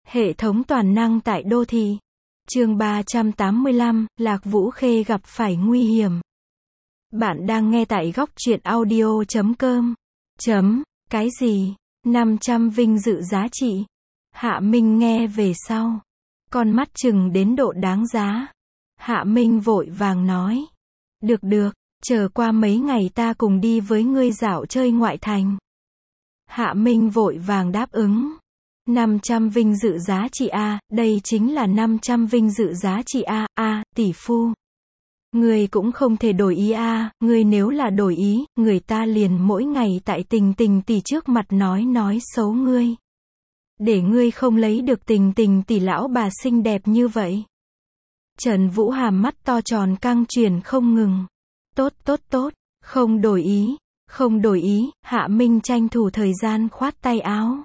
Hệ thống toàn năng tại đô thị. Chương 385, Lạc Vũ Khê gặp phải nguy hiểm. Bạn đang nghe tại góc truyện audio.com. Cái gì? 500 vinh dự giá trị. Hạ Minh nghe về sau. Con mắt chừng đến độ đáng giá. Hạ Minh vội vàng nói. Được, chờ qua mấy ngày ta cùng đi với ngươi dạo chơi ngoại thành. Hạ Minh vội vàng đáp ứng. 500 vinh dự giá trị A, đây chính là 500 vinh dự giá trị A, tỷ phu. Ngươi cũng không thể đổi ý A, ngươi nếu là đổi ý, người ta liền mỗi ngày tại Tình tỷ trước mặt nói xấu ngươi. Để ngươi không lấy được Tình tỷ lão bà xinh đẹp như vậy. Trần Vũ Hàm mắt to tròn căng chuyển không ngừng. Tốt, không đổi ý, Hạ Minh tranh thủ thời gian khoát tay áo.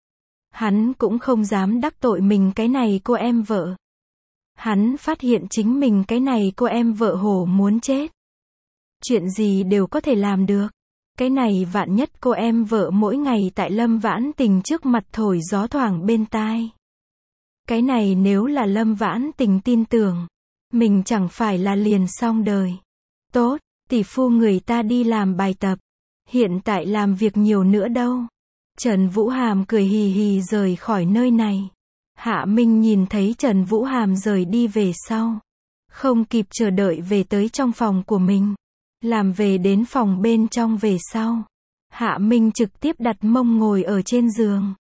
Hắn cũng không dám đắc tội mình cái này cô em vợ. Hắn phát hiện chính mình cái này cô em vợ hổ muốn chết. Chuyện gì đều có thể làm được. Cái này vạn nhất cô em vợ mỗi ngày tại Lâm Vãn Tình trước mặt thổi gió thoảng bên tai. Cái này nếu là Lâm Vãn Tình tin tưởng, mình chẳng phải là liền xong đời. Tốt, tỷ phu người ta đi làm bài tập. Hiện tại làm việc nhiều nữa đâu. Trần Vũ Hàm cười hì hì rời khỏi nơi này. Hạ Minh nhìn thấy Trần Vũ Hàm rời đi về sau. Không kịp chờ đợi về tới trong phòng của mình. Làm về đến phòng bên trong về sau. Hạ Minh trực tiếp đặt mông ngồi ở trên giường.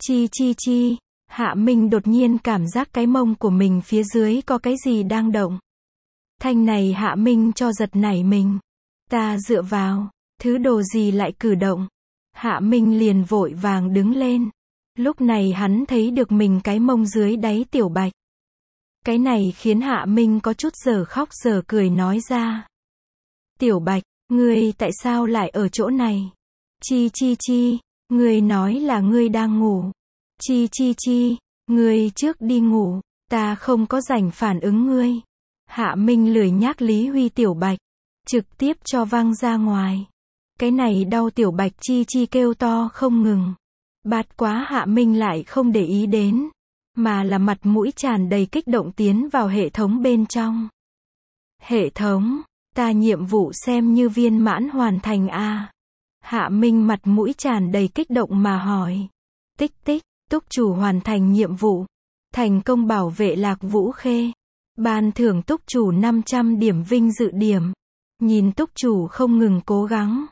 Chi. Hạ Minh đột nhiên cảm giác cái mông của mình phía dưới có cái gì đang động. Thanh này Hạ Minh cho giật nảy mình. Ta dựa vào, thứ đồ gì lại cử động. Hạ Minh liền vội vàng đứng lên. Lúc này hắn thấy được mình cái mông dưới đáy Tiểu Bạch. Cái này khiến Hạ Minh có chút giờ khóc giờ cười nói ra. Tiểu Bạch, ngươi tại sao lại ở chỗ này? Chi, ngươi nói là ngươi đang ngủ. Chi, ngươi trước đi ngủ, ta không có rảnh phản ứng ngươi. Hạ Minh lười nhác Lý Huy Tiểu Bạch, trực tiếp cho văng ra ngoài. Cái này đau Tiểu Bạch chi kêu to không ngừng. Bát quá Hạ Minh lại không để ý đến, mà là mặt mũi tràn đầy kích động tiến vào hệ thống bên trong. Hệ thống, ta nhiệm vụ xem như viên mãn hoàn thành a. Hạ Minh mặt mũi tràn đầy kích động mà hỏi. Tích, túc chủ hoàn thành nhiệm vụ. Thành công bảo vệ Lạc Vũ Khê. Ban thưởng túc chủ 500 điểm vinh dự điểm. Nhìn túc chủ không ngừng cố gắng.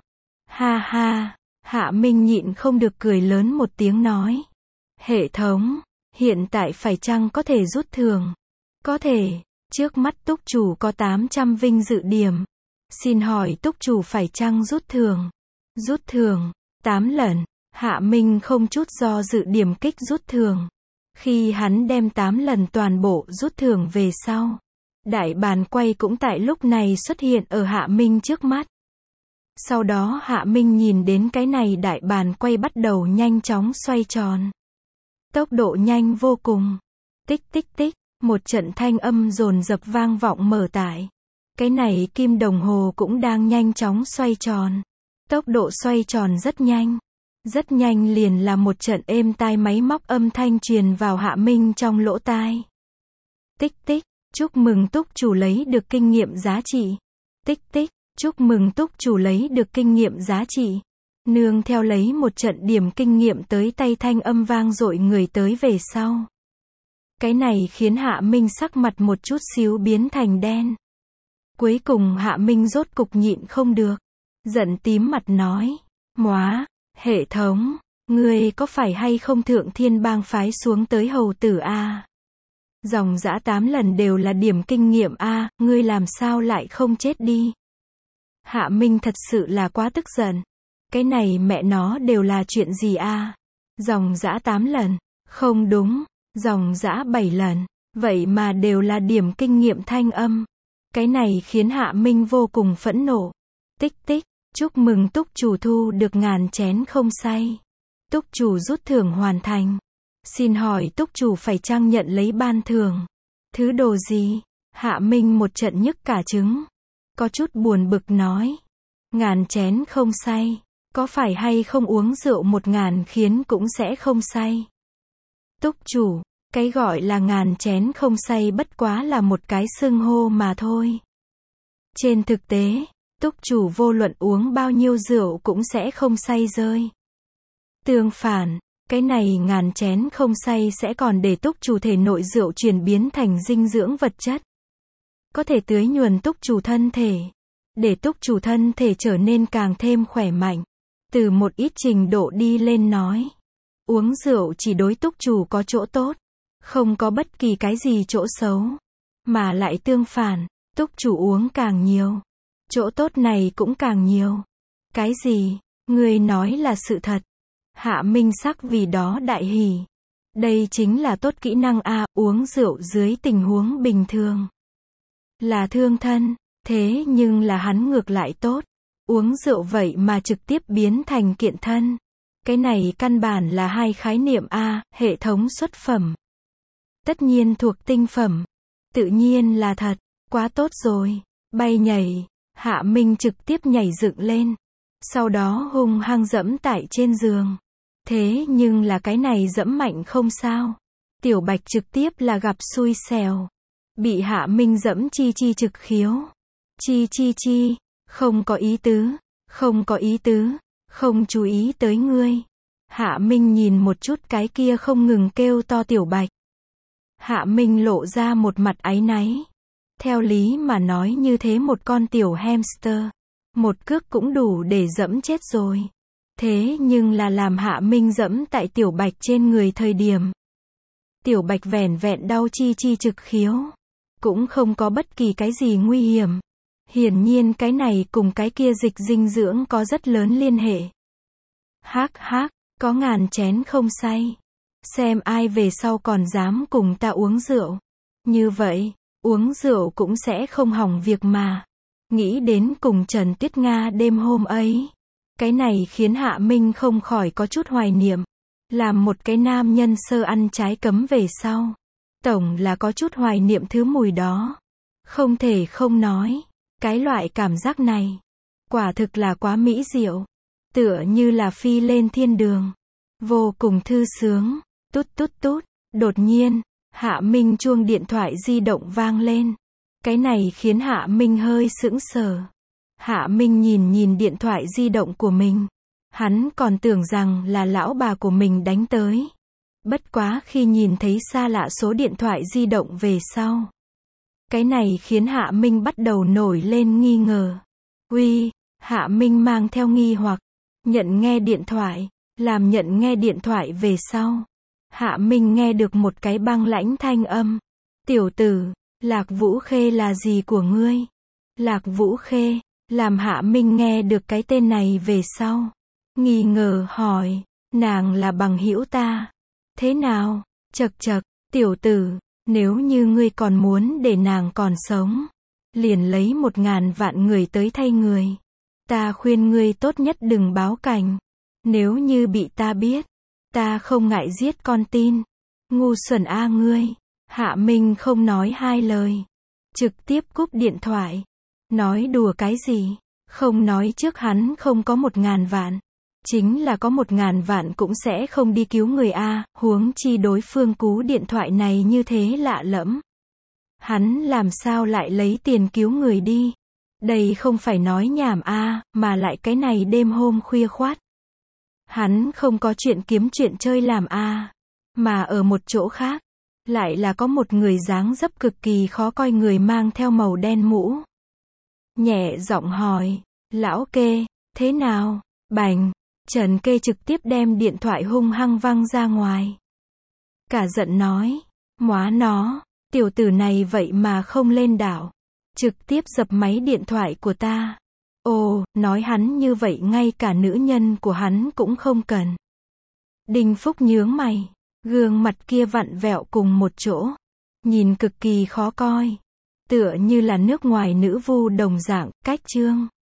Ha, Hạ Minh nhịn không được cười lớn một tiếng nói. Hệ thống, hiện tại phải chăng có thể rút thưởng? Có thể, trước mắt túc chủ có 800 vinh dự điểm. Xin hỏi túc chủ phải chăng rút thưởng? Rút thưởng, 8 lần. Hạ Minh không chút do dự điểm kích rút thưởng. Khi hắn đem 8 lần toàn bộ rút thưởng về sau, đại bàn quay cũng tại lúc này xuất hiện ở Hạ Minh trước mắt. Sau đó Hạ Minh nhìn đến cái này đại bàn quay bắt đầu nhanh chóng xoay tròn. Tốc độ nhanh vô cùng. Tích, một trận thanh âm dồn dập vang vọng mở tại. Cái này kim đồng hồ cũng đang nhanh chóng xoay tròn. Tốc độ xoay tròn rất nhanh. Rất nhanh liền là một trận êm tai máy móc âm thanh truyền vào Hạ Minh trong lỗ tai. Tích, chúc mừng túc chủ lấy được kinh nghiệm giá trị. Tích, chúc mừng túc chủ lấy được kinh nghiệm giá trị. Nương theo lấy một trận điểm kinh nghiệm tới tay thanh âm vang dội người tới về sau. Cái này khiến Hạ Minh sắc mặt một chút xíu biến thành đen. Cuối cùng Hạ Minh rốt cục nhịn không được. Giận tím mặt nói. Móa, hệ thống, ngươi có phải hay không Thượng Thiên Bang phái xuống tới hầu tử a? Dòng dã 8 lần đều là điểm kinh nghiệm a, ngươi làm sao lại không chết đi? Hạ Minh thật sự là quá tức giận. Cái này mẹ nó đều là chuyện gì a? Dòng dã 8 lần, không đúng, dòng dã 7 lần, vậy mà đều là điểm kinh nghiệm thanh âm. Cái này khiến Hạ Minh vô cùng phẫn nộ. Tích, chúc mừng túc chủ thu được 1000 chén không say. Túc chủ rút thưởng hoàn thành. Xin hỏi túc chủ phải chăng nhận lấy ban thưởng? Thứ đồ gì? Hạ Minh một trận nhức cả trứng. Có chút buồn bực nói. 1000 chén không say. Có phải hay không uống rượu 1000 khiến cũng sẽ không say? Túc chủ, Cái gọi là ngàn chén không say bất quá là một cái xưng hô mà thôi. Trên thực tế, túc chủ vô luận uống bao nhiêu rượu cũng sẽ không say rơi. Tương phản, cái này ngàn chén không say sẽ còn để túc chủ thể nội rượu chuyển biến thành dinh dưỡng vật chất. Có thể tưới nhuần túc chủ thân thể, để túc chủ thân thể trở nên càng thêm khỏe mạnh. Từ một ít trình độ đi lên nói, uống rượu chỉ đối túc chủ có chỗ tốt, không có bất kỳ cái gì chỗ xấu. Mà lại tương phản, túc chủ uống càng nhiều, chỗ tốt này cũng càng nhiều. Cái gì? Ngươi nói là sự thật. Hạ Minh Sắc vì đó đại hỉ. Đây chính là tốt kỹ năng a, uống rượu dưới tình huống bình thường là thương thân, thế nhưng là hắn ngược lại tốt. Uống rượu vậy mà trực tiếp biến thành kiện thân. Cái này căn bản là hai khái niệm a, hệ thống xuất phẩm. Tất nhiên thuộc tinh phẩm. Tự nhiên là thật, quá tốt rồi. Bay nhảy, Hạ Minh trực tiếp nhảy dựng lên. Sau đó hung hăng dẫm tại trên giường. Thế nhưng là cái này dẫm mạnh không sao. Tiểu Bạch trực tiếp là gặp xui xẻo. Bị Hạ Minh dẫm chi chi trực khiếu. Chi chi chi, không có ý tứ, không có ý tứ, không chú ý tới ngươi. Hạ Minh nhìn một chút cái kia không ngừng kêu to Tiểu Bạch. Hạ Minh lộ ra một mặt áy náy. Theo lý mà nói như thế một con tiểu hamster, một cước cũng đủ để dẫm chết rồi. Thế nhưng là làm Hạ Minh dẫm tại Tiểu Bạch trên người thời điểm. Tiểu Bạch vẻn vẹn đau chi chi trực khiếu. Cũng không có bất kỳ cái gì nguy hiểm. Hiển nhiên cái này cùng cái kia dịch dinh dưỡng có rất lớn liên hệ. Hác hác, có ngàn chén không say. Xem ai về sau còn dám cùng ta uống rượu. Như vậy, uống rượu cũng sẽ không hỏng việc mà. Nghĩ đến cùng Trần Tuyết Nga đêm hôm ấy. Cái này khiến Hạ Minh không khỏi có chút hoài niệm. Làm một cái nam nhân sơ ăn trái cấm về sau. Tổng là có chút hoài niệm thứ mùi đó. Không thể không nói. Cái loại cảm giác này. Quả thực là quá mỹ diệu. Tựa như là phi lên thiên đường. Vô cùng thư sướng. Tút tút tút. Đột nhiên, Hạ Minh chuông điện thoại di động vang lên. Cái này khiến Hạ Minh hơi sững sờ. Hạ Minh nhìn điện thoại di động của mình. Hắn còn tưởng rằng là lão bà của mình đánh tới. Bất quá khi nhìn thấy xa lạ số điện thoại di động về sau. Cái này khiến Hạ Minh bắt đầu nổi lên nghi ngờ. Uy, Hạ Minh mang theo nghi hoặc. Nhận nghe điện thoại. Làm nhận nghe điện thoại về sau. Hạ Minh nghe được một cái băng lãnh thanh âm. Tiểu tử, Lạc Vũ Khê là gì của ngươi? Lạc Vũ Khê, làm Hạ Minh nghe được cái tên này về sau. Nghi ngờ hỏi, nàng là bằng hữu ta. Thế nào? Chậc chậc, tiểu tử, nếu như ngươi còn muốn để nàng còn sống, liền lấy 1000 vạn người tới thay người. Ta khuyên ngươi tốt nhất đừng báo cảnh. Nếu như bị ta biết, ta không ngại giết con tin. Ngu xuẩn a ngươi. Hạ Minh không nói hai lời. Trực tiếp cúp điện thoại. Nói đùa cái gì? Không nói trước hắn không có 1000 vạn. Chính là có 1000 vạn cũng sẽ không đi cứu người a, huống chi đối phương cú điện thoại này như thế lạ lẫm. Hắn làm sao lại lấy tiền cứu người đi? Đây không phải nói nhảm a, mà lại cái này đêm hôm khuya khoát. Hắn không có chuyện kiếm chuyện chơi làm a, mà ở một chỗ khác, lại là có một người dáng dấp cực kỳ khó coi người mang theo màu đen mũ. Nhẹ giọng hỏi, lão kê, thế nào? Bành, Trần Kê trực tiếp đem điện thoại hung hăng văng ra ngoài. Cả giận nói, móa nó, tiểu tử này vậy mà không lên đảo. Trực tiếp dập máy điện thoại của ta. Ồ, nói hắn như vậy ngay cả nữ nhân của hắn cũng không cần. Đinh Phúc nhướng mày, gương mặt kia vặn vẹo cùng một chỗ. Nhìn cực kỳ khó coi. Tựa như là nước ngoài nữ vu đồng dạng, cách trương.